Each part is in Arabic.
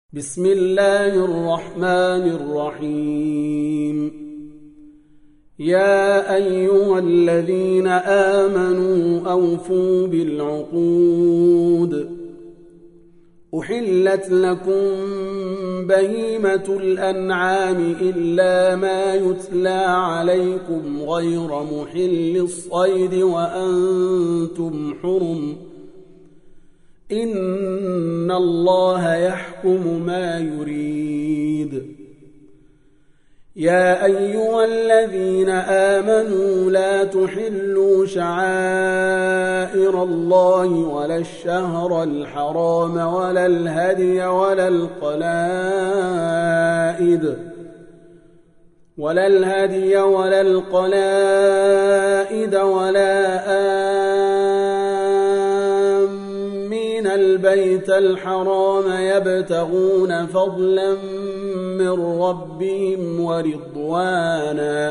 بسم الله الرحمن الرحيم يا أيها الذين آمنوا أوفوا بالعقود أحلت لكم بهيمة الأنعام إلا ما يتلى عليكم غير محل الصيد وأنتم حرم إن الله يحكم ما يريد يا أيها الذين آمنوا لا تحلوا شعائر الله ولا الشهر الحرام ولا الهدي ولا القلائد ولا آمين البيت الحرام يبتغون فضلا من ربهم ورضوانا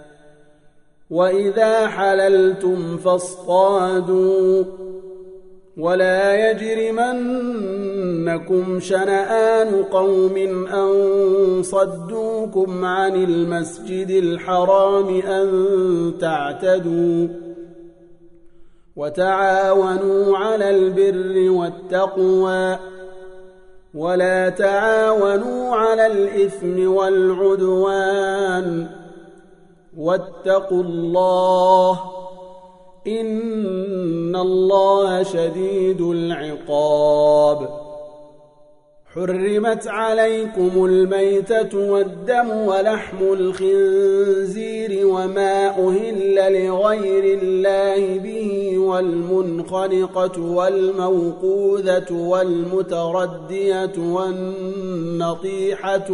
وإذا حللتم فاصطادوا ولا يجرمنكم شنآن قوم أن صدوكم عن المسجد الحرام أن تعتدوا وتعاونوا على البر والتقوى ولا تعاونوا على الإثم والعدوان واتقوا الله إن الله شديد العقاب حرمت عليكم الميتة والدم ولحم الخنزير وما أهل لغير الله به والمنخنقة والموقوذة والمتردية والنطيحة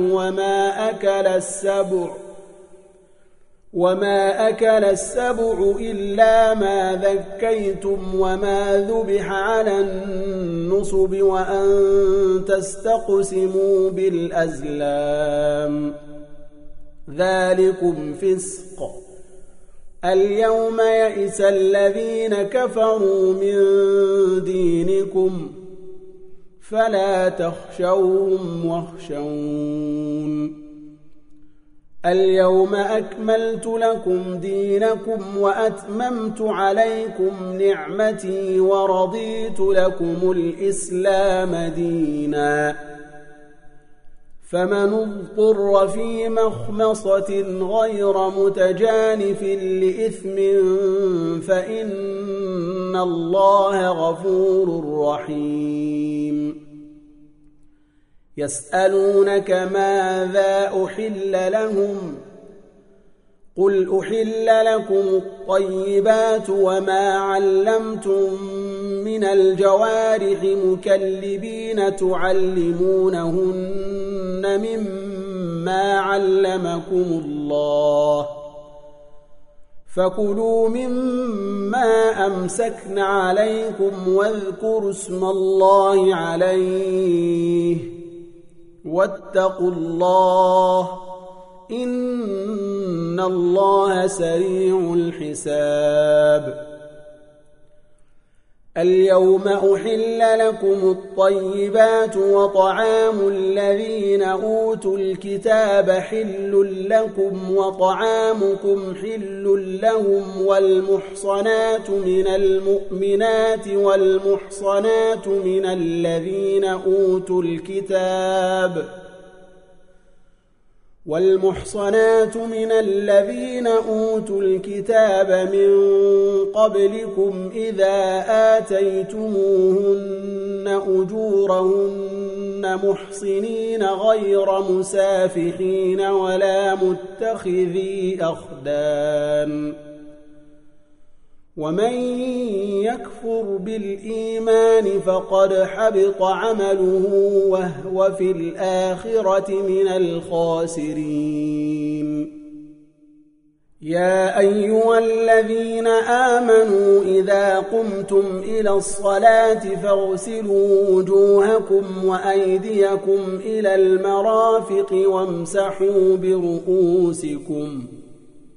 وما أكل السبع إلا ما ذكيتم وما ذبح على النصب وأن تستقسموا بالأزلام ذلكم فسق اليوم يئس الذين كفروا من دينكم فلا تخشوهم واخشون اليوم أكملت لكم دينكم وأتممت عليكم نعمتي ورضيت لكم الإسلام دينا فمن اضطر في مخمصة غير متجانف لإثم فإن الله غفور رحيم يسألونك ماذا أحل لهم قل أحل لكم الطيبات وما علمتم من الجوارح مكلبين تعلمونهن مما علمكم الله فكلوا مما أمسكن عليكم واذكروا اسم الله عليه واتقوا الله إن الله سريع الحساب اليوم أحل لكم الطيبات وطعام الذين أوتوا الكتاب حل لكم وطعامكم حل لهم والمحصنات من المؤمنات والمحصنات من الذين أوتوا الكتاب من قبلكم إذا آتيتموهن أجورهن محصنين غير مسافحين ولا متخذي أخدان ومن يكفر بالإيمان فقد حبط عمله وهو في الآخرة من الخاسرين يا أيها الذين آمنوا إذا قمتم إلى الصلاة فاغسلوا وجوهكم وأيديكم إلى المرافق وامسحوا برؤوسكم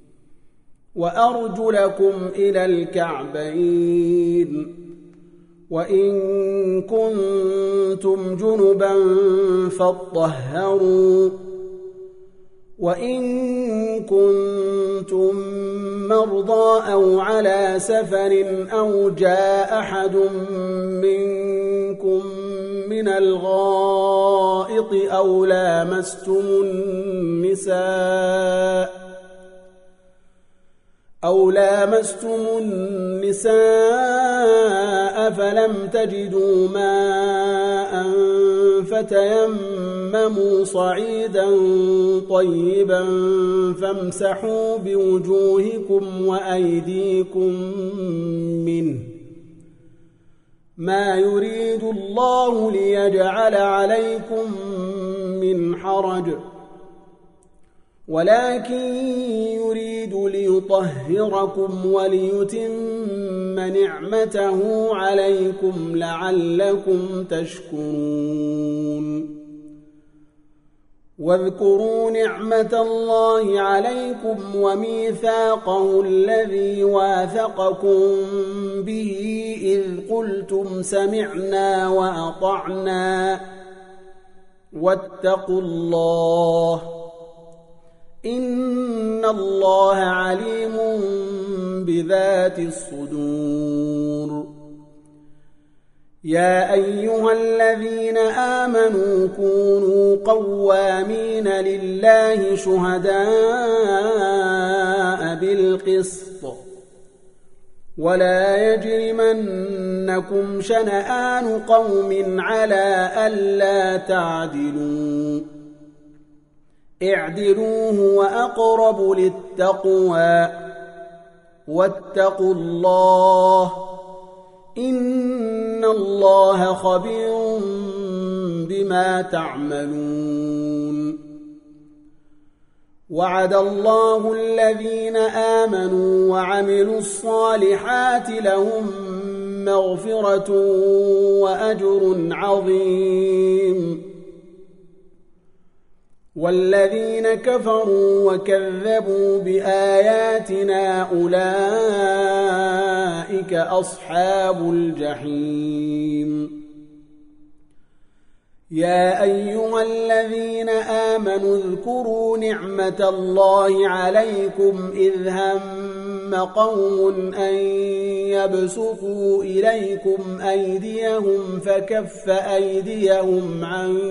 وأرجلكم إلى الكعبين وإن كنتم جنبا فاطهروا وإن كنتم مرضى أو على سفر أو جاء أحد منكم من الغائط أو لامستم النساء فلم تجدوا ماء فتيمموا صعيدا طيبا فامسحوا بوجوهكم وأيديكم منه ما يريد الله ليجعل عليكم من حرج ولكن يريد ليطهركم وليتم نعمته عليكم لعلكم تشكرون واذكروا نعمة الله عليكم وميثاقه الذي واثقكم به إذ قلتم سمعنا وأطعنا واتقوا الله إن الله عليم بذات الصدور يا أيها الذين آمنوا كونوا قوامين لله شهداء بالقسط ولا يجرمنكم شنآن قوم على ألا تعدلوا اعدلوا هو أقرب للتقوى واتقوا الله إن الله خبير بما تعملون وعد الله الذين آمنوا وعملوا الصالحات لهم مغفرة وأجر عظيم والذين كفروا وكذبوا بآياتنا أولئك أصحاب الجحيم يا أيها الذين آمنوا اذكروا نعمة الله عليكم إذ هم قوم أن يبسطوا إليكم أيديهم فكف أيديهم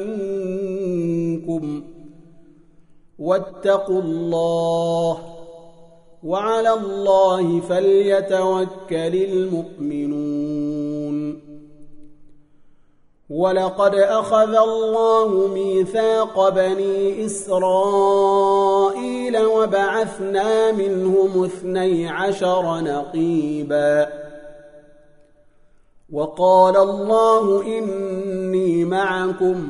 عنكم واتقوا الله وعلى الله فليتوكل المؤمنون ولقد أخذ الله ميثاق بني إسرائيل وبعثنا منهم 12 نقيبا وقال الله إني معكم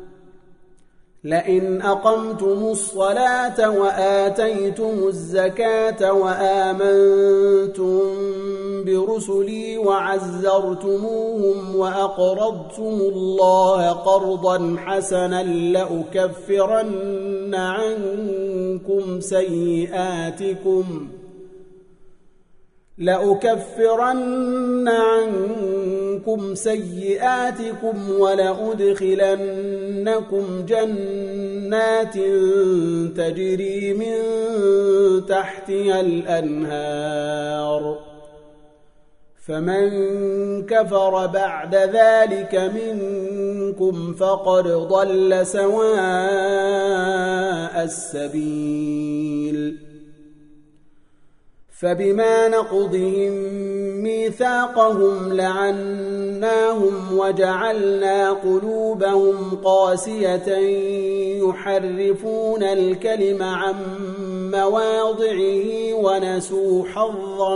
لئن أقمتم الصلاة وآتيتم الزكاة وآمنتم برسلي وعزرتموهم وأقرضتم الله قرضا حسنا لأكفرن عنكم سيئاتكم ولأدخلنكم جنات تجري من تحتها الأنهار فمن كفر بعد ذلك منكم فقد ضل سواء السبيل فبما نقضهم ميثاقهم لعناهم وجعلنا قلوبهم قاسية يحرفون الكلم عن مواضعه ونسوا حظا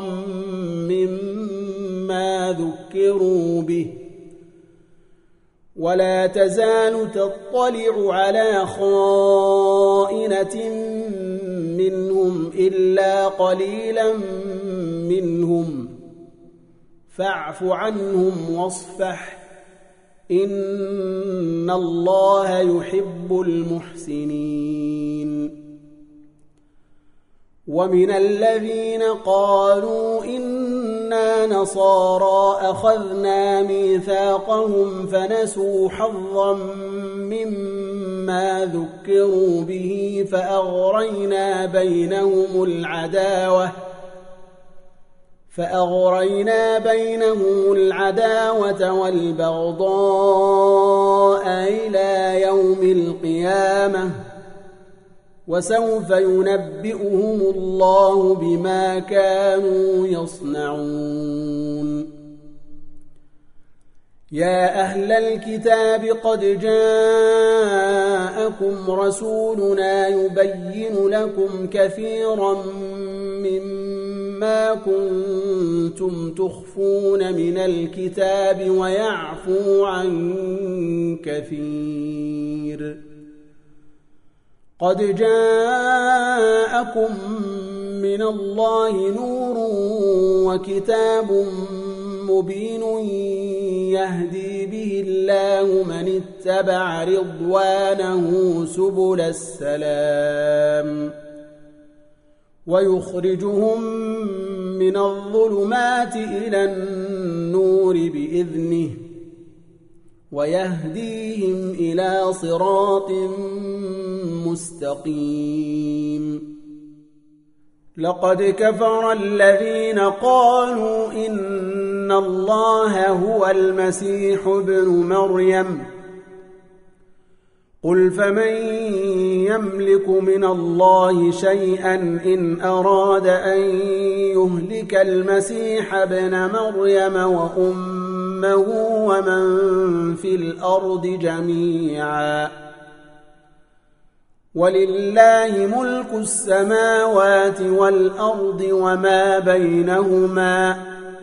مما ذكروا به ولا تزال تطلع على خائنة منهم إلا قليلا منهم فاعف عنهم واصفح إن الله يحب المحسنين ومن الذين قالوا إن كنا نصارى أخذنا ميثاقهم فنسوا حظا مما ذكروا به فأغرينا بينهم العداوة والبغضاء إلى يوم القيامة وسوف ينبئهم الله بما كانوا يصنعون يا أهل الكتاب قد جاءكم رسولنا يبين لكم كثيرا مما كنتم تخفون من الكتاب ويعفو عن كثير قد جاءكم من الله نور وكتاب مبين يهدي به الله من اتبع رضوانه سبل السلام ويخرجهم من الظلمات إلى النور بإذنه ويهديهم إلى صراط مستقيم لقد كفر الذين قالوا إن الله هو المسيح ابن مريم قل فمن يملك من الله شيئا إن أراد أن يهلك المسيح ابن مريم وأمه ومن في الأرض جميعا ولله ملك السماوات والأرض وما بينهما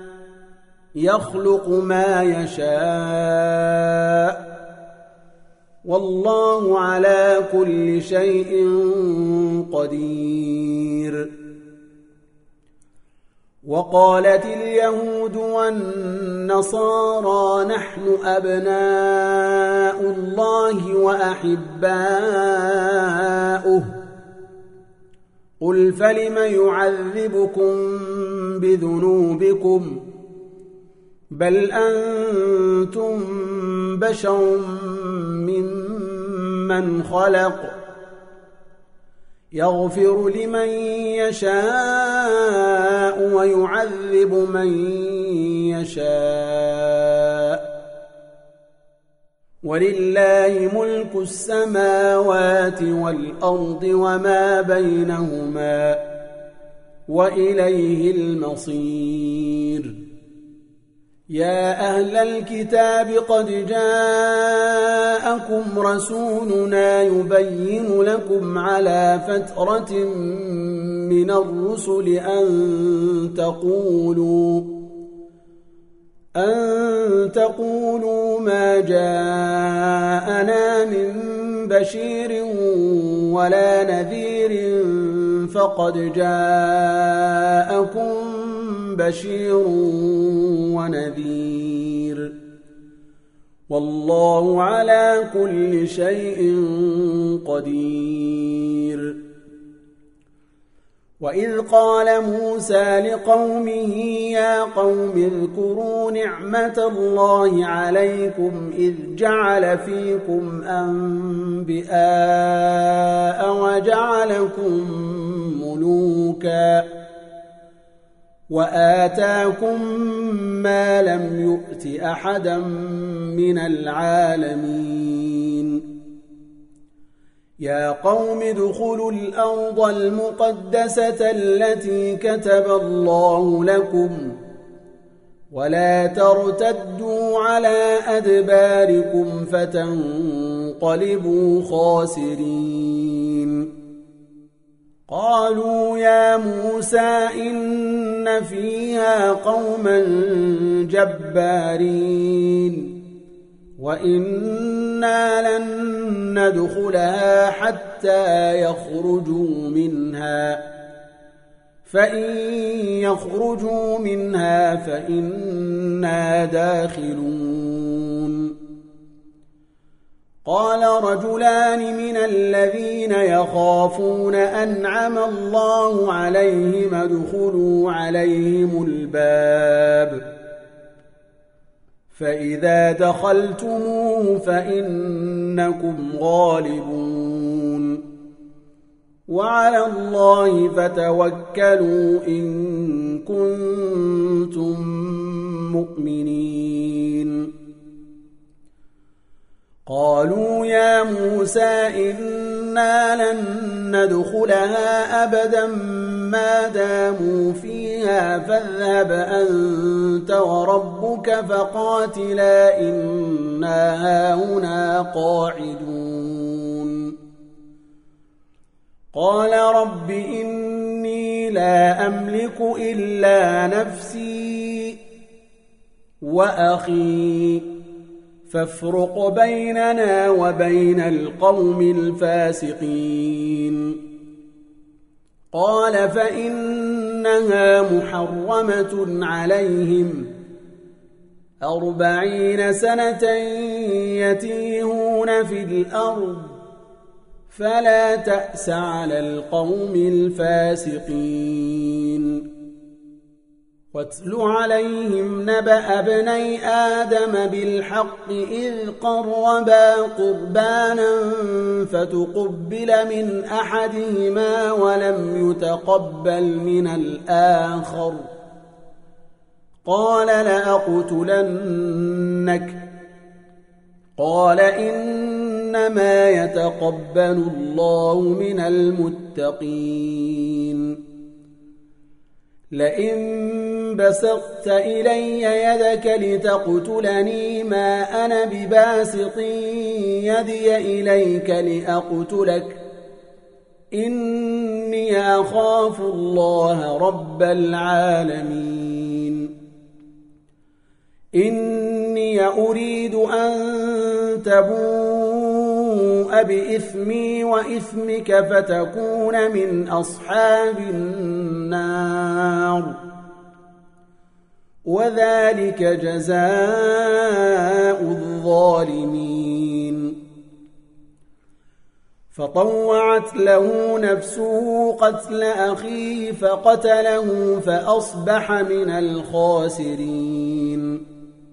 يخلق ما يشاء والله على كل شيء قدير وقالت اليهود والنصارى نحن أبناء الله وأحباؤه قل فلم يعذبكم بذنوبكم بل أنتم بشر ممن خلق يغفر لمن يشاء ويعذب من يشاء ولله ملك السماوات والأرض وما بينهما وإليه المصير يا أهل الكتاب قد جاءكم رسولنا يبين لكم على فترة من الرسل أن تقولوا ما جاءنا من بشير ولا نذير فقد جاءكم بشير ونذير والله على كل شيء قدير وإذ قال موسى لقومه يا قوم اذكروا نعمة الله عليكم إذ جعل فيكم أنبياء وجعلكم ملوكا وآتاكم ما لم يؤت أحدا من العالمين يا قوم ادخلوا الأرض المقدسة التي كتب الله لكم ولا ترتدوا على أدباركم فتنقلبوا خاسرين قالوا يا موسى إن فيها قوما جبارين وإنا لن ندخلها حتى يخرجوا منها فإن يخرجوا منها فإنا داخلون قال رجلان من الذين يخافون أنعم الله عليهم ادخلوا عليهم الباب فإذا دخلتموه فإنكم غالبون وعلى الله فتوكلوا إن كنتم مؤمنين قالوا يا موسى إنا لن ندخلها أبدا ما داموا فيها فاذهب أنت وربك فقاتلا إنا هاهنا قاعدون قال رب إني لا أملك إلا نفسي وأخي فافرق بيننا وبين القوم الفاسقين قال فإنها محرمة عليهم 40 سنة يتيهون في الأرض فلا تأس على القوم الفاسقين واتل عليهم نبأ ابني آدم بالحق إذ قربا قربانا فتقبل من أحدهما ولم يتقبل من الآخر قال لأقتلنك قال إنما يتقبل الله من المتقين لئن بسطت إلي يدك لتقتلني ما أنا بباسط يدي إليك لأقتلك إني أخاف الله رب العالمين إني أريد أن تبوء بإثمي وإثمك فتكون من أصحاب النار وذلك جزاء الظالمين فطوعت له نفسه قتل أخيه فقتله فأصبح من الخاسرين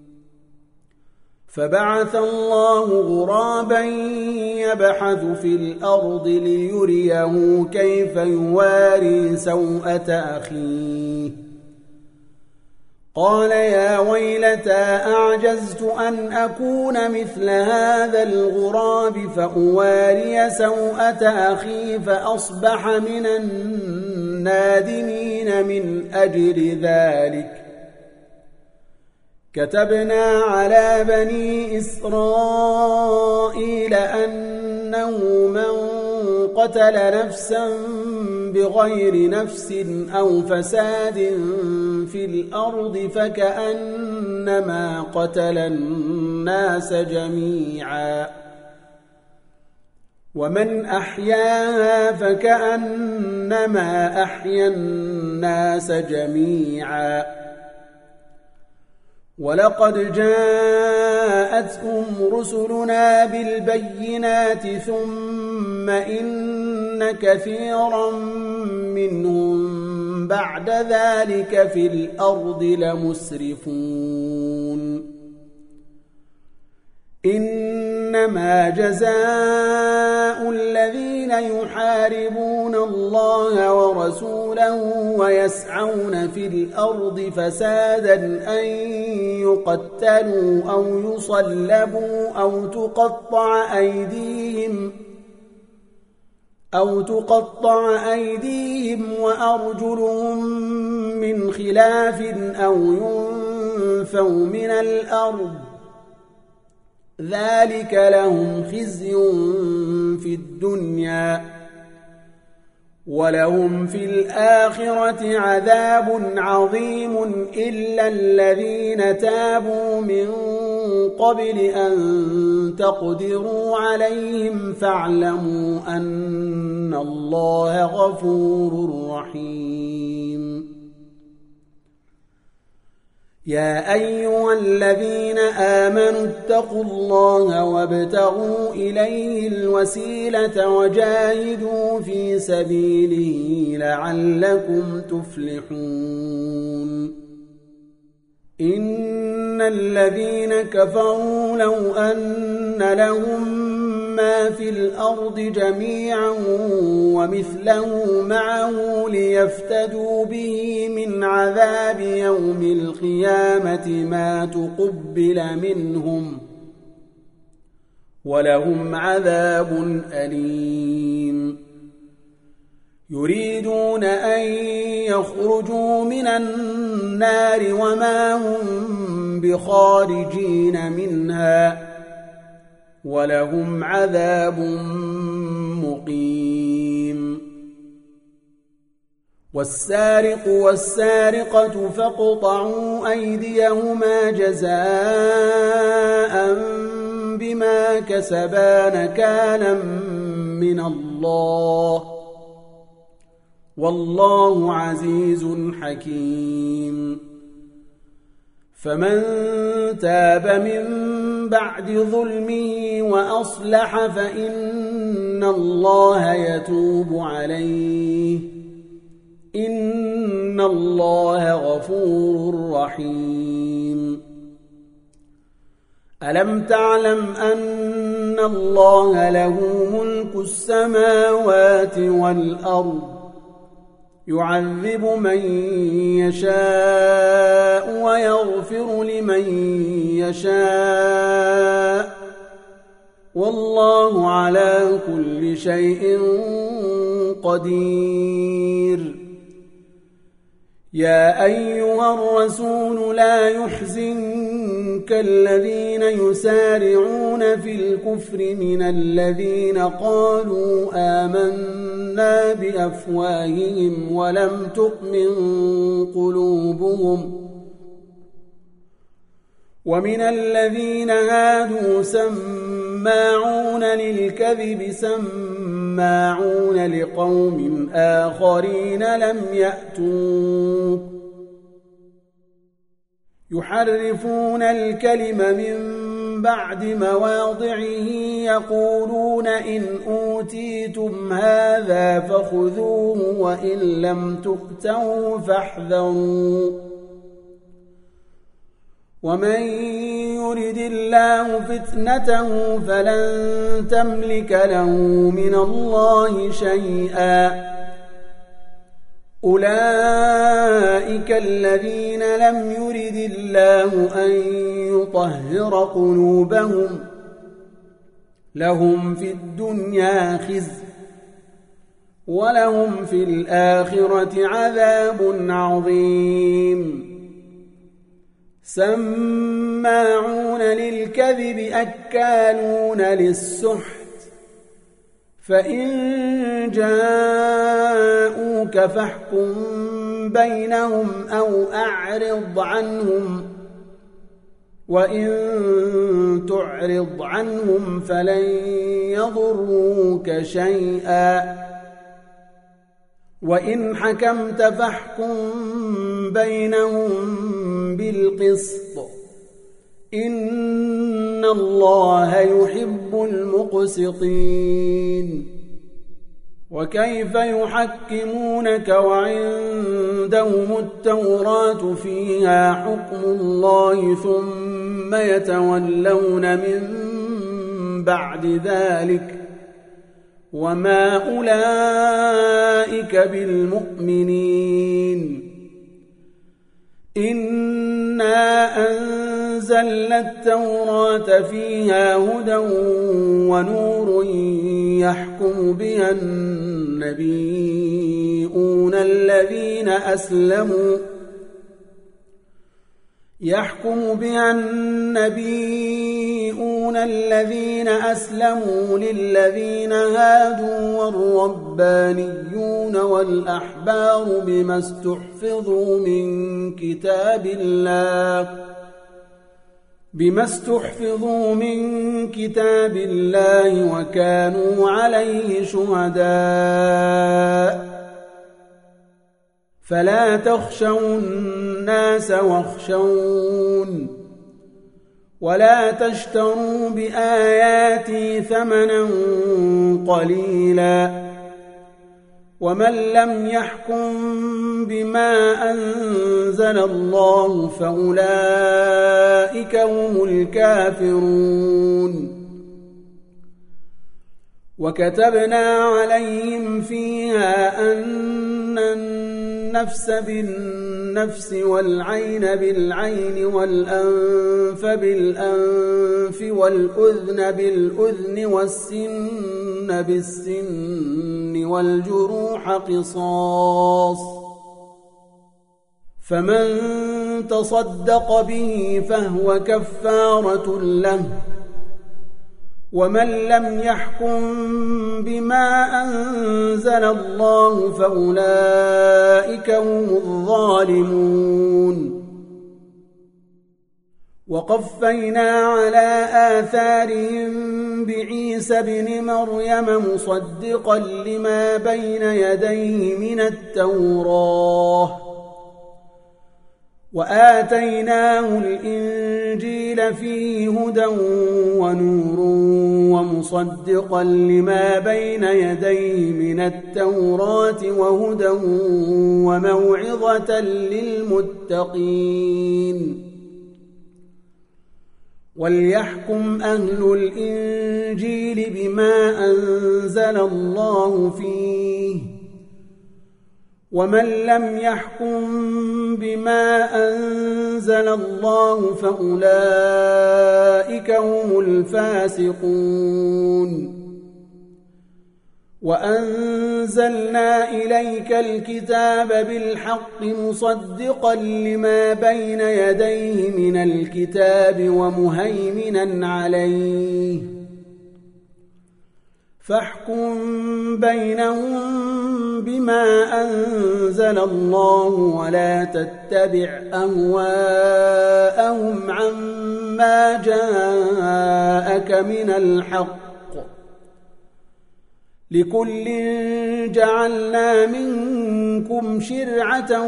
فبعث الله غرابا يبحث في الأرض ليريه كيف يواري سوءة أخيه قال يا ويلتى أعجزت أن أكون مثل هذا الغراب فأواري سوءة أخي فأصبح من النادمين من أجل ذلك كتبنا على بني إسرائيل أنه من قتل نفسا بغير نفس أو فساد في الأرض فكأنما قتل الناس جميعا ومن أحياها فكأنما أحيا الناس جميعا ولقد جاءتهم رسلنا بالبينات ثم إن كثيرا منهم بعد ذلك في الأرض لمسرفون إنما جزاء الذين يحاربون الله ورسوله ويسعون في الأرض فسادا أن يقتلوا أو يصلبوا أو تقطع أيديهم وأرجلهم من خلاف أو ينفوا من الأرض ذلك لهم خزي في الدنيا ولهم في الآخرة عذاب عظيم إلا الذين تابوا من قبل أن تقدروا عليهم فاعلموا أن الله غفور رحيم يا أيها الذين آمنوا اتقوا الله وابتغوا إليه الوسيلة وجاهدوا في سبيله لعلكم تفلحون إن الذين كفروا لو أن لهم ما في الأرض جميعا ومثله معه ليفتدوا به من عذاب يوم القيامة ما تقبل منهم ولهم عذاب أليم يريدون أن يخرجوا من النار وما هم بخارجين منها ولهم عذاب مقيم والسارق والسارقة فاقطعوا أيديهما جزاء بما كسبا نكالا من الله والله عزيز حكيم فمن تاب من بعد ظلمه وأصلح فإن الله يتوب عليه إن الله غفور رحيم ألم تعلم أن الله له ملك السماوات والأرض يعذب من يشاء ويغفر لمن يشاء والله على كل شيء قدير يا أيها الرسول لا يحزنك الذين يسارعون في الكفر من الذين قالوا آمنا بأفواههم ولم تؤمن قلوبهم ومن الذين هادوا سماعون للكذب سماعون لقوم آخرين لم يأتوك يحرفون الكلم من بعد مواضعه يقولون إن أوتيتم هذا فخذوه وإن لم تؤتوه فاحذروا ومن يرد الله فتنته فلن تملك له من الله شيئا أولئك الذين لم يرد الله أن يطهر قلوبهم لهم في الدنيا خزي ولهم في الآخرة عذاب عظيم سماعون للكذب أكالون للسحت فإن جاءوك فاحكم بينهم أو أعرض عنهم وإن تعرض عنهم فلن يضروك شيئا وإن حكمت فاحكم بينهم بالقسط إن الله يحب المقسطين وكيف يحكمونك وعندهم التوراة فيها حكم الله ثم يتولون من بعد ذلك وما أولئك بالمؤمنين إنا أنزلنا التوراة فيها هدى ونور يحكم بها النبيون الذين أسلموا للذين هادوا والربانيون والأحبار بما استحفظوا من كتاب الله وكانوا عليه شهداء فلا تخشوا الناس واخشون ولا تشتروا بآياتي ثمنا قليلا ومن لم يحكم بما أنزل الله فأولئك هم الكافرون وكتبنا عليهم فيها أن النفس بالنفس والعين بالعين والأنف بالأنف والأذن بالأذن والسن بالسن والجروح قصاص فمن تصدق به فهو كفارة له ومن لم يحكم بما أنزل الله فأولئك هم الظالمون وقفينا على آثارهم بعيسى بن مريم مصدقا لما بين يديه من التوراة وآتيناه الإنجيل فيه هدى ونور ومصدقا لما بين يديه من التوراة وهدى وموعظة للمتقين وليحكم أهل الإنجيل بما أنزل الله فيه ومن لم يحكم بما أنزل الله فأولئك هم الفاسقون وأنزلنا إليك الكتاب بالحق مصدقا لما بين يديه من الكتاب ومهيمنا عليه فاحكم بينهم بما أنزل الله ولا تتبع أهواءهم عما جاءك من الحق لكل جعلنا منكم شرعة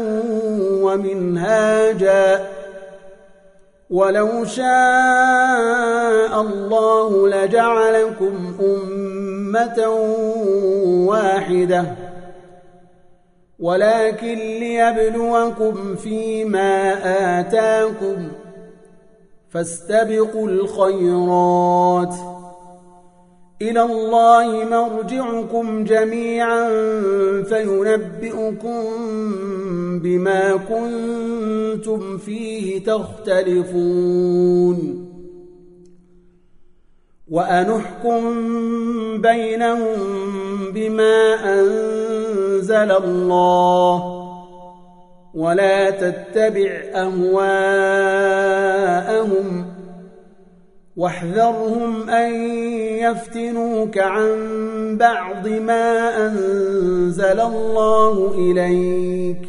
ومنهاجا ولو شاء الله لجعلكم أمة واحدة ولكن ليبلوكم فيما آتاكم فاستبقوا الخيرات إلى الله مرجعكم جميعا فينبئكم بما كنتم فيه تختلفون وأنحكم بينهم بما أنزل الله ولا تتبع أهواءهم واحذرهم أن يفتنوك عن بعض ما أنزل الله إليك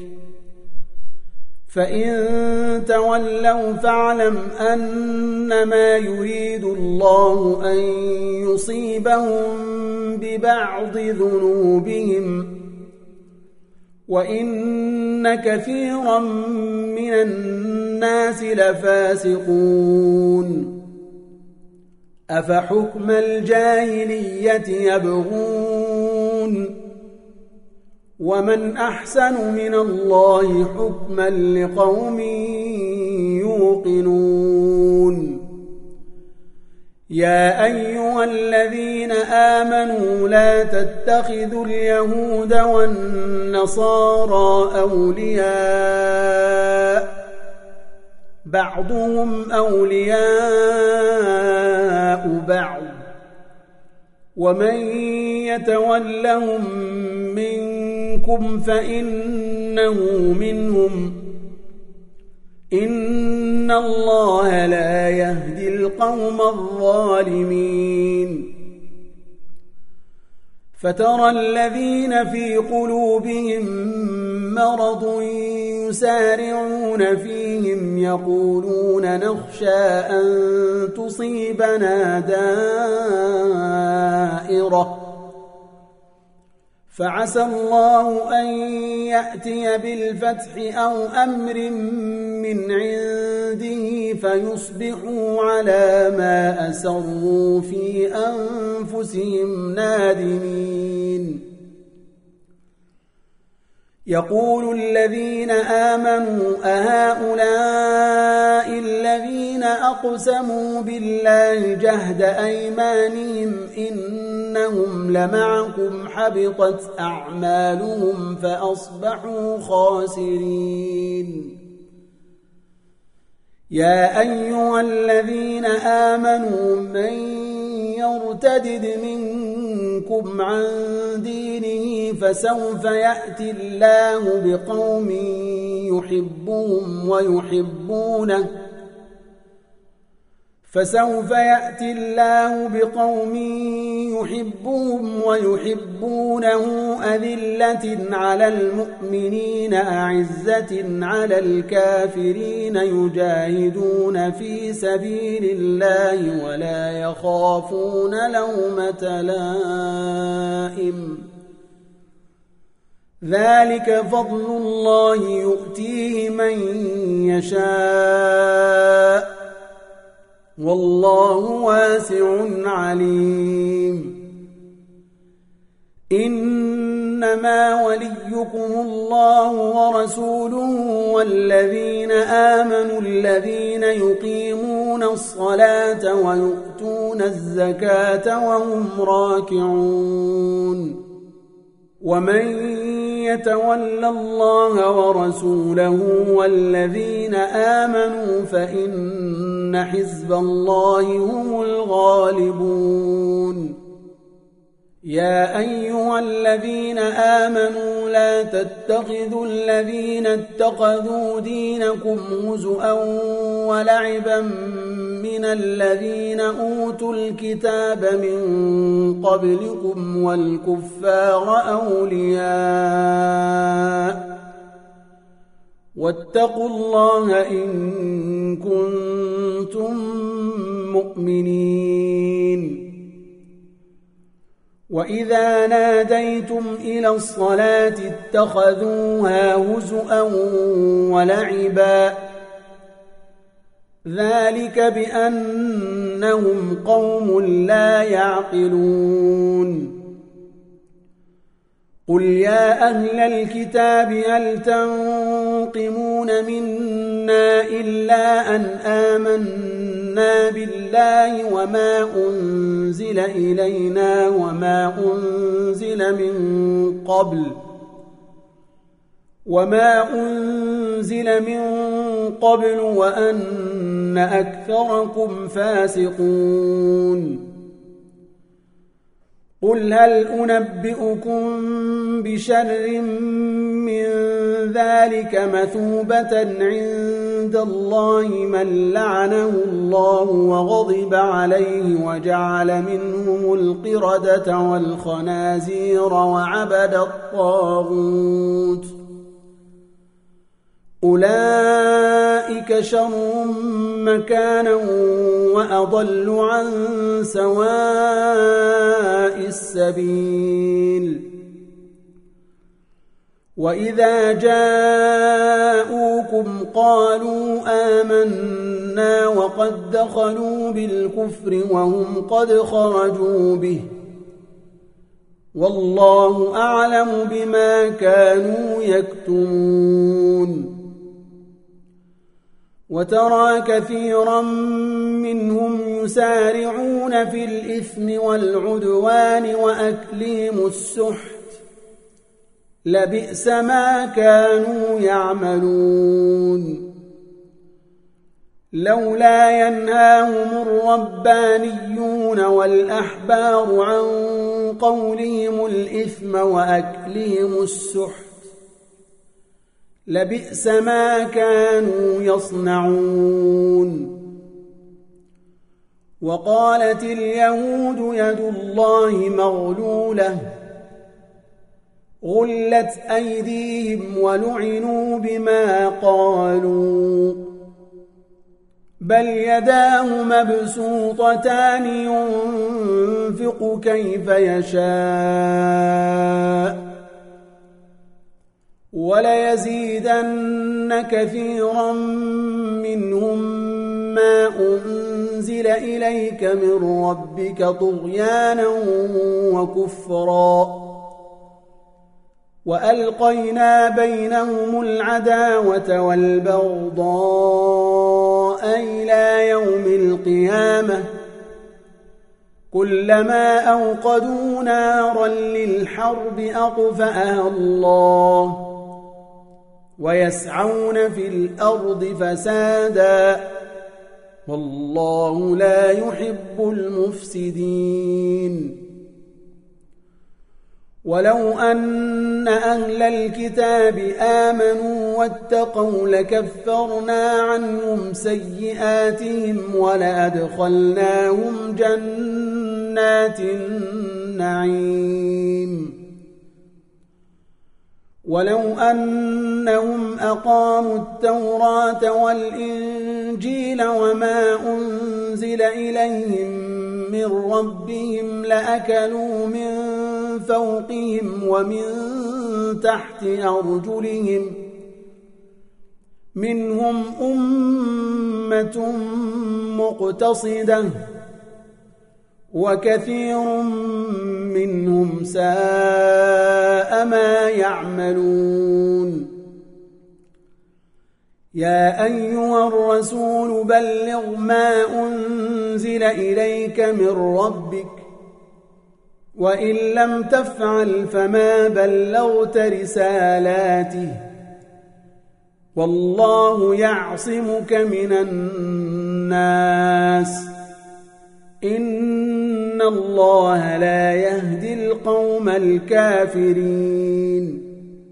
فإن تولوا فاعلم أنما يريد الله أن يصيبهم ببعض ذنوبهم وإن كثيرا من الناس لفاسقون أفحكم الجاهلية يبغون ومن أحسن من الله حكما لقوم يوقنون يا أيها الذين آمنوا لا تتخذوا اليهود والنصارى أولياء بعضهم أولياء بعض ومن يتولهم منكم فإنه منهم إن الله لا يهدي القوم الظالمين فترى الذين في قلوبهم مرض يسارعون فيهم يقولون نخشى أن تصيبنا دائرة فعسى الله أن يأتي بالفتح أو أمر من عنده فيصبحوا على ما أسروا في أنفسهم نادمين. يقول الذين آمنوا أهؤلاء الذين أقسموا بالله جهد أيمانهم إنهم لمعكم حبطت أعمالهم فأصبحوا خاسرين. يا أيها الذين آمنوا من يرتد منكم عن دينه فسوف يأتي الله بقوم يحبهم ويحبونه أذلة على المؤمنين أعزة على الكافرين يجاهدون في سبيل الله ولا يخافون لومة لائم. ذلك فضل الله يؤتيه من يشاء والله واسع عليم. إنما وليكم الله ورسوله والذين آمنوا الذين يقيمون الصلاة ويؤتون الزكاة وهم راكعون. ومن يتول الله ورسوله والذين آمنوا فإن حزب الله هم الغالبون. يا أيها الذين آمنوا لا تتخذوا الذين اتخذوا دينكم هزؤا ولعبا من الذين أوتوا الكتاب من قبلكم والكفار أولياء واتقوا الله إن كنتم مؤمنين. وإذا ناديتم إلى الصلاة اتخذوها هزؤا ولعبا ذلك بأنهم قوم لا يعقلون. قل يا أهل الكتاب هل تنقمون منا إلا أن آمنا بالله وما أنزل إلينا وما أنزل من قبل وأن أكثركم فاسقون. قل هل أنبئكم بشر من ذلك مثوبة عند الله من لعنه الله وغضب عليه وجعل منهم القردة والخنازير وعبد الطاغوت أولئك شر مكانا وأضل عن سواء السبيل. وإذا جاءوكم قالوا آمنا وقد دخلوا بالكفر وهم قد خرجوا به والله أعلم بما كانوا يكتمون. وترى كثيرا منهم يسارعون في الإثم والعدوان وأكلهم السحت لبئس ما كانوا يعملون. لولا ينهاهم الربانيون والأحبار عن قولهم الإثم وأكلهم السحت لبئس ما كانوا يصنعون. وقالت اليهود يد الله مغلولة غلت أيديهم ولعنوا بما قالوا بل يداه مبسوطتان ينفق كيف يشاء وليزيدن كثيرا منهم ما أنزل إليك من ربك طغيانا وكفرا وألقينا بينهم العداوة والبغضاء إلى يوم القيامة كلما أوقدوا نارا للحرب أطفأها الله ويسعون في الأرض فسادا والله لا يحب المفسدين ولو أن أهل الكتاب آمنوا واتقوا لكفرنا عنهم سيئاتهم ولأدخلناهم جنات النعيم ولو أنهم أقاموا التوراة والإنجيل وما أنزل إليهم من ربهم لأكلوا من فوقهم ومن تحت أرجلهم منهم أمة مقتصدة وكثير منهم ساء ما يعملون يا أيها الرسول بلغ ما أنزل إليك من ربك وإن لم تفعل فما بلغت رسالاته والله يعصمك من الناس إن الله لا يهدي القوم الكافرين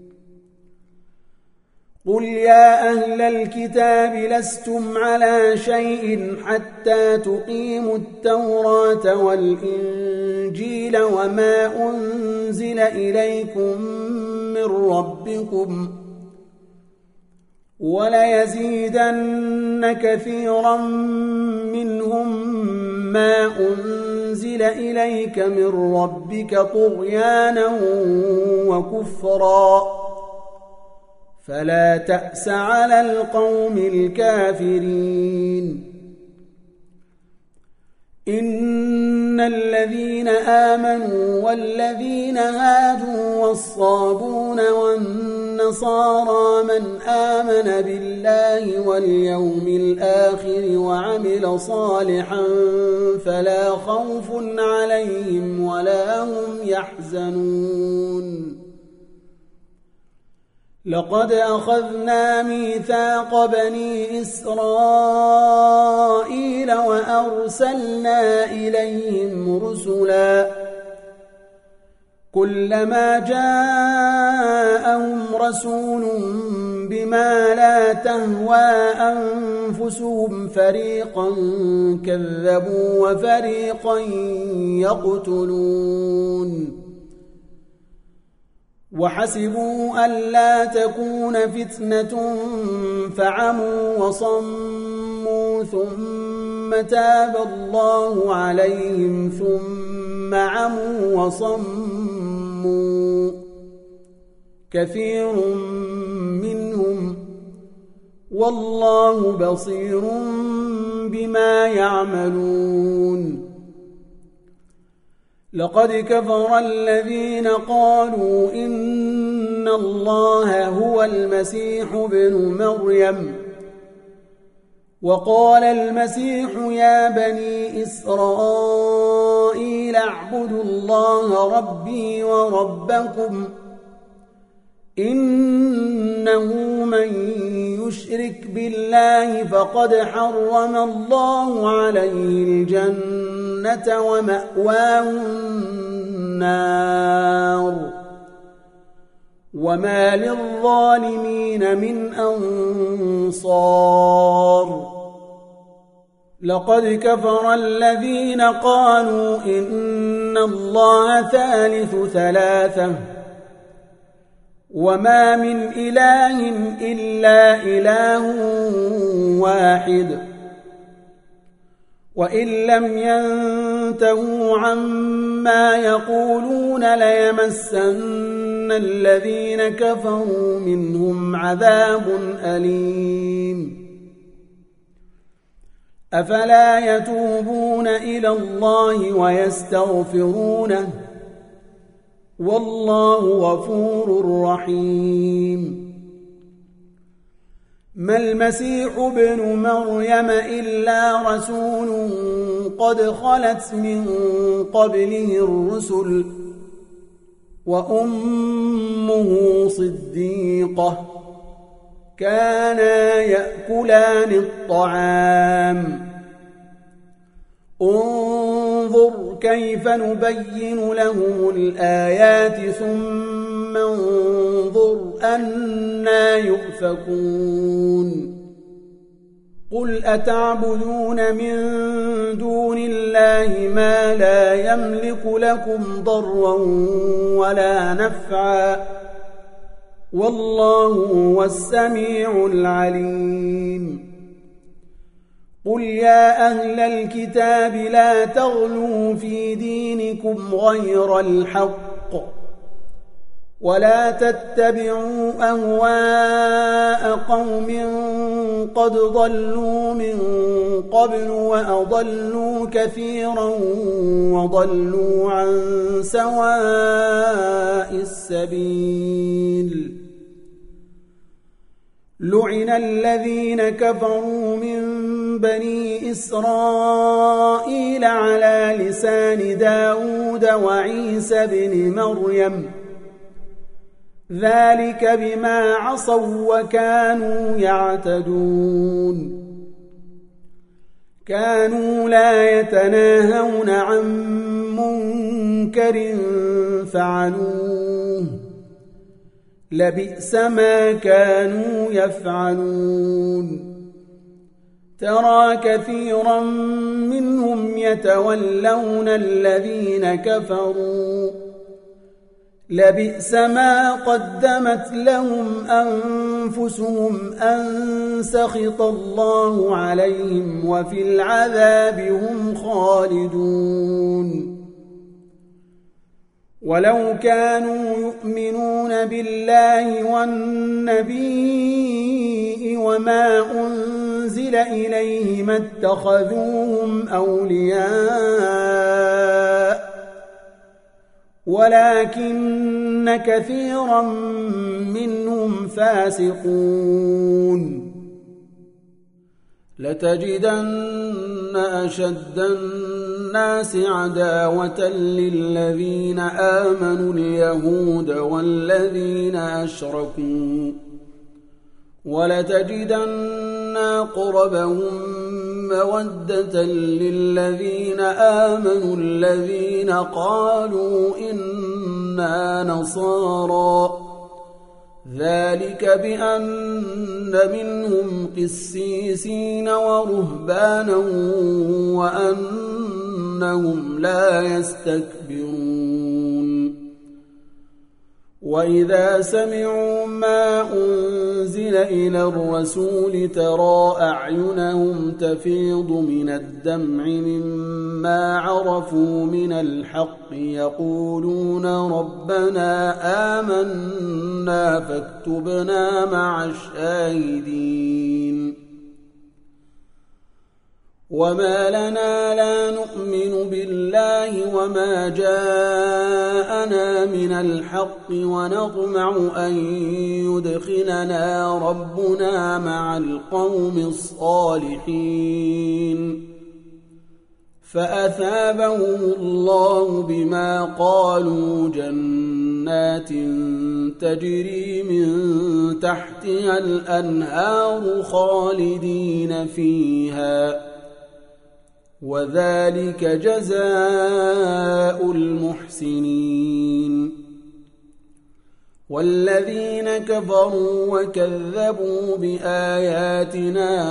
قل يا أهل الكتاب لستم على شيء حتى تقيموا التوراة والإنجيل وما أنزل إليكم من ربكم وليزيدن كثيرا منهم ما أنزل إليك من ربك طغيانا وكفرا فلا تأس على القوم الكافرين إن الذين آمنوا والذين هادوا والصابون والنصارى من آمن بالله واليوم الآخر وعمل صالحا فلا خوف عليهم ولا هم يحزنون لقد أخذنا ميثاق بني إسرائيل وأرسلنا إليهم رسلا كلما جاءهم رسول بما لا تهوى أنفسهم فريقا كذبوا وفريقا يقتلون وحسبوا ألا تكون فتنة فعموا وصموا ثم تاب الله عليهم ثم عموا وصموا كثير منهم والله بصير بما يعملون لقد كفر الذين قالوا إن الله هو المسيح ابن مريم وقال المسيح يا بني إسرائيل اعبدوا الله ربي وربكم إنه من يشرك بالله فقد حرم الله عليه الجنة ومأواه النار وما للظالمين من أنصار لقد كفر الذين قالوا إن الله ثالث ثلاثة وما من إله إلا إله واحد وإن لم ينتهوا عما يقولون ليمسن الذين كفروا منهم عذاب أليم أفلا يتوبون إلى الله ويستغفرونه والله غفور رحيم ما المسيح ابن مريم إلا رسول قد خلت من قبله الرسل وأمه صديقة كانا يأكلان الطعام انظر كيف نبين لهم الآيات ثم انظر أنى يؤفكون قل أتعبدون من دون الله ما لا يملك لكم ضرا ولا نفعا والله هو السميع العليم قل يا أهل الكتاب لا تغلوا في دينكم غير الحق ولا تتبعوا أهواء قوم قد ضلوا من قبل وأضلوا كثيرا وضلوا عن سواء السبيل لعن الذين كفروا من بني إسرائيل على لسان داود وعيسى بن مريم ذلك بما عصوا وكانوا يعتدون كانوا لا يتناهون عن منكر فعلوه لبئس ما كانوا يفعلون ترى كثيرا منهم يتولون الذين كفروا لبئس ما قدمت لهم أنفسهم أن سخط الله عليهم وفي العذاب هم خالدون ولو كانوا يؤمنون بالله والنبي وما أنزل إليه ما اتخذوهم أولياء ولكن كثيرا منهم فاسقون لتجدن أشد الناس عداوة للذين آمنوا اليهود والذين أشركوا ولتجدن أقربهم مودة للذين آمنوا الذين قالوا إنا نصارى ذلك بأن منهم قسيسين ورهبانا وأنهم لا يستكبرون وإذا سمعوا ما أنزل إلى الرسول ترى أعينهم تفيض من الدمع مما عرفوا من الحق يقولون ربنا آمنا فاكتبنا مع الشاهدين وما لنا لا نؤمن بالله وما جاءنا من الحق ونطمع أن يدخلنا ربنا مع القوم الصالحين فأثابهم الله بما قالوا جنات تجري من تحتها الأنهار خالدين فيها وذلك جزاء المحسنين والذين كفروا وكذبوا بآياتنا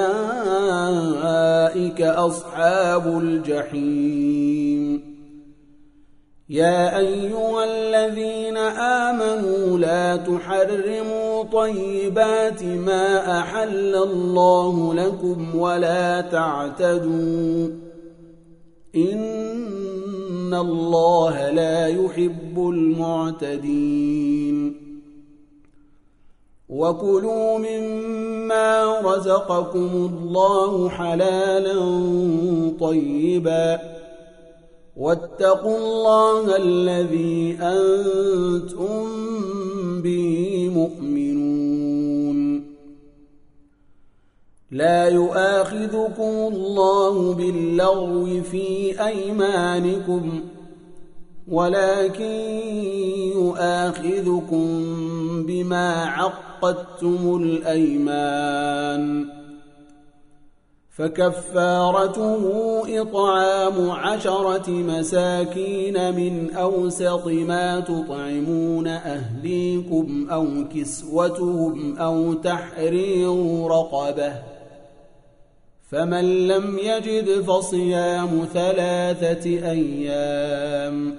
أولئك أصحاب الجحيم يا أيها الذين آمنوا لا تحرموا طيبات ما أحل الله لكم ولا تعتدوا إن إن الله لا يحب المعتدين وكلوا مما رزقكم الله حلالا طيبا واتقوا الله الذي أنتم به مؤمنون لا يؤاخذكم الله باللغو في أيمانكم ولكن يؤاخذكم بما عقدتم الأيمان فكفارته إطعام 10 مساكين من أوسط ما تطعمون أهليكم أو كسوتهم أو تحرير رقبة فمن لم يجد فصيام 3 أيام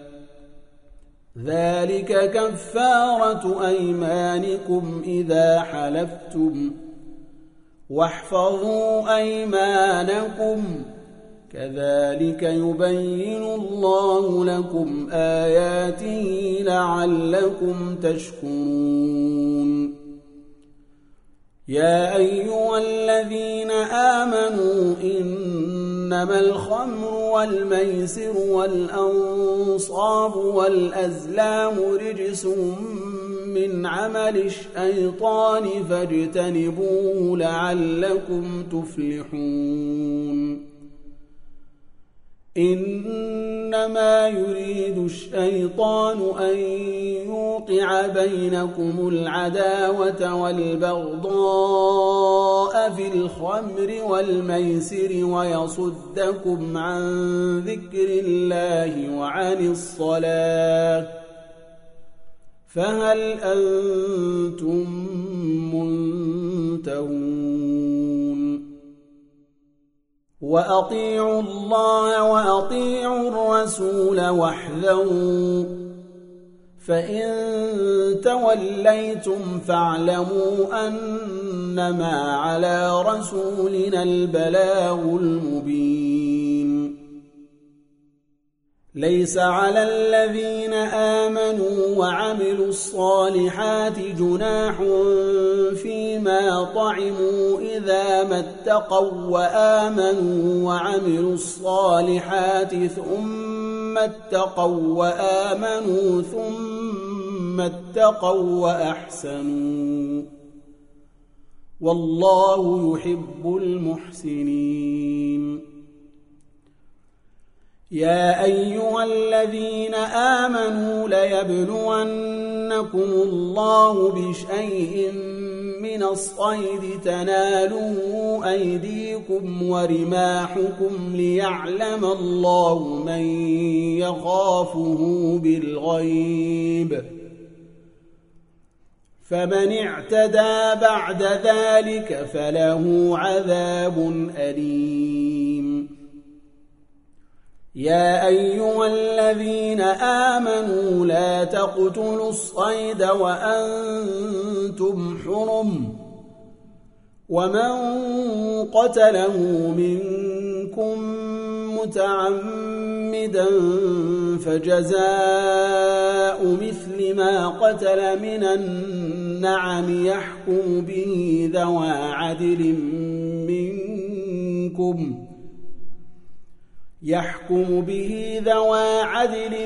ذلك كفارة أيمانكم إذا حلفتم واحفظوا أيمانكم كذلك يبين الله لكم آياته لعلكم تشكرون يا أيها الذين آمنوا إنما الخمر والميسر والأنصاب والأزلام رجس من عمل الشيطان فاجتنبوه لعلكم تفلحون إنما يريد الشيطان أن يوقع بينكم العداوة والبغضاء في الخمر والميسر ويصدكم عن ذكر الله وعن الصلاة فهل أنتم منتهون وأطيعوا الله وأطيعوا الرسول واحذروا فإن توليتم فاعلموا أنما على رسولنا البلاغ المبين ليس على الذين آمنوا وعملوا الصالحات جناح فيما طعموا إذا ما اتقوا وآمنوا وعملوا الصالحات ثم اتقوا وآمنوا ثم اتقوا وأحسنوا والله يحب المحسنين يا أيها الذين آمنوا ليبلونكم الله بشيء من الصيد تناله أيديكم ورماحكم ليعلم الله من يخافه بالغيب فمن اعتدى بعد ذلك فله عذاب أليم يا أيها الذين آمنوا لا تقتلوا الصيد وأنتم حرم ومن قتله منكم متعمدا فجزاء مثل ما قتل من النعم يحكم به ذوى عدل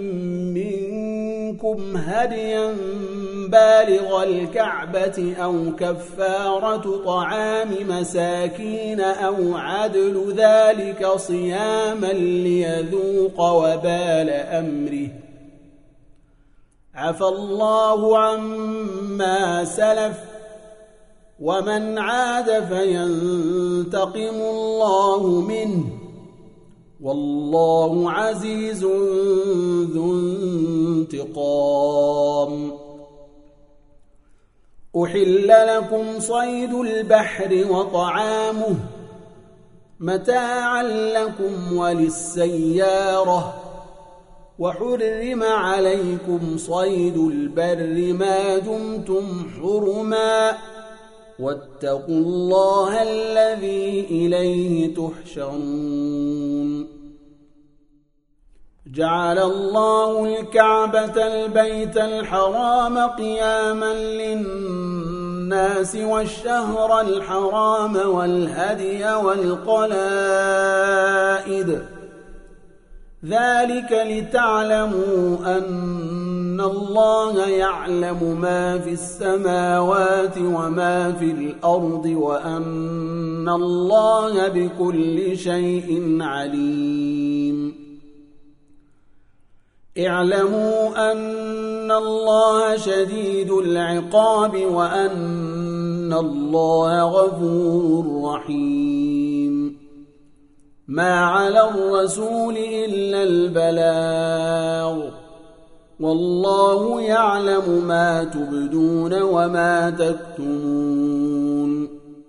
منكم هديا بالغ الكعبة أو كفارة طعام مساكين أو عدل ذلك صياما ليذوق وبال أمره عفى الله عما سلف ومن عاد فينتقم الله منه والله عزيز ذو انتقام أحل لكم صيد البحر وطعامه متاعا لكم وللسيارة وحرم عليكم صيد البر ما دمتم حرما واتقوا الله الذي إليه تحشرون جعل الله الكعبة البيت الحرام قياما للناس والشهر الحرام والهدي والقلائد ذلك لتعلموا أن الله يعلم ما في السماوات وما في الأرض وأن الله بكل شيء عليم اعلموا أن الله شديد العقاب وأن الله غفور رحيم ما على الرسول إلا البلاغ والله يعلم ما تبدون وما تكتمون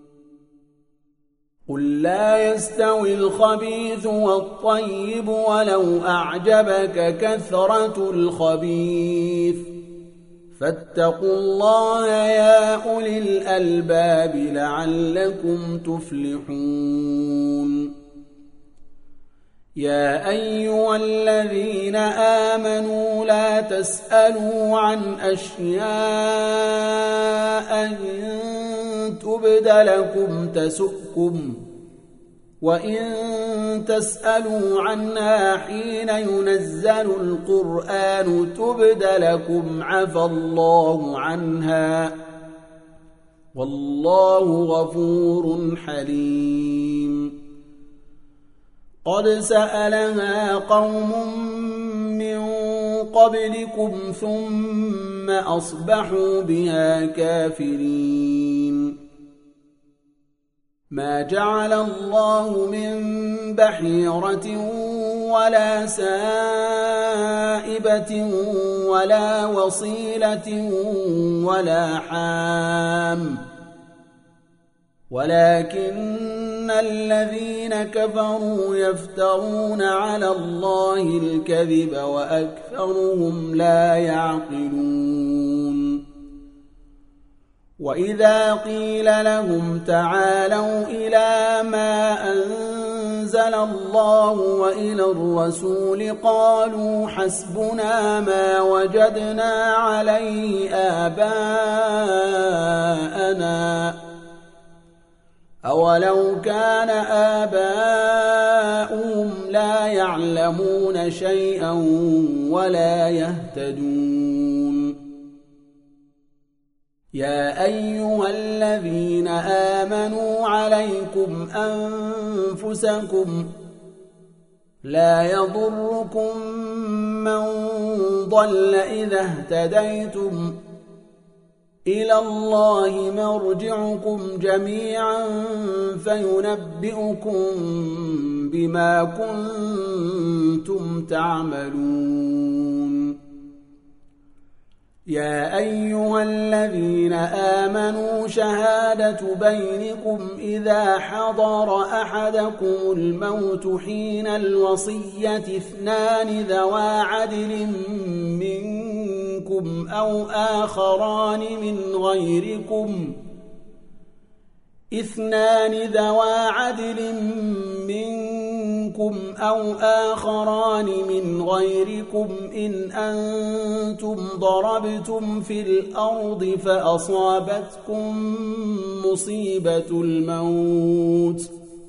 قل لا يستوي الخبيث والطيب ولو أعجبك كثرة الخبيث فاتقوا الله يا أولي الألباب لعلكم تفلحون يا أيها الذين آمنوا لا تسألوا عن أشياء إن تبد لكم تسؤكم وإن تسألوا عنها حين ينزل القرآن تبد لكم عفى الله عنها والله غفور حليم قد سألها قوم من قبلكم ثم أصبحوا بها كافرين ما جعل الله من بحيرة ولا سائبة ولا وصيلة ولا حام ولكن الذين كفروا يفترون على الله الكذب وأكثرهم لا يعقلون وإذا قيل لهم تعالوا إلى ما أنزل الله وإلى الرسول قالوا حسبنا ما وجدنا عليه آباءنا أولو كان آباؤهم لا يعلمون شيئا ولا يهتدون يا أيها الذين آمنوا عليكم أنفسكم لا يضركم من ضل إذا اهتديتم إلى الله مرجعكم جميعا فينبئكم بما كنتم تعملون يا أيها الذين آمنوا شهادة بينكم إذا حضر أحدكم الموت حين الوصية اثنان ذوى عدل منكم أو آخران من غيركم إن أنتم ضربتم في الأرض فأصابتكم مصيبة الموت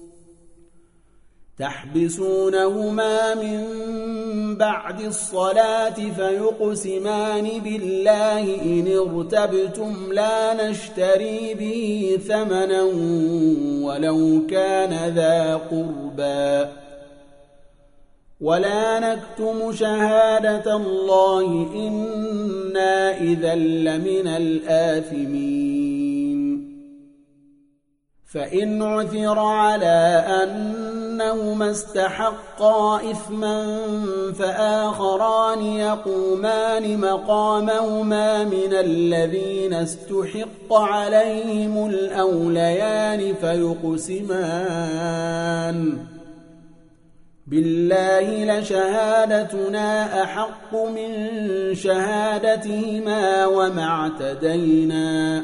تحبسونهما من بعد الصلاة فيقسمان بالله إن ارتبتم لا نشتري به ثمنا ولو كان ذا قربى ولا نكتم شهادة الله إنا إذا لمن الآثمين فإن عثر على أنهما استحقا إثما فآخران يقومان مقامهما من الذين استحق عليهم الأوليان فيقسمان بالله لشهادتنا أحق من شهادتهما وما اعتدينا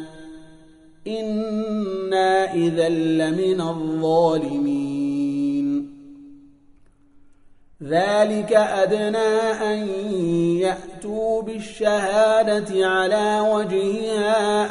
إنا إذا لمن الظالمين ذلك أدنى أن يأتوا بالشهادة على وجهها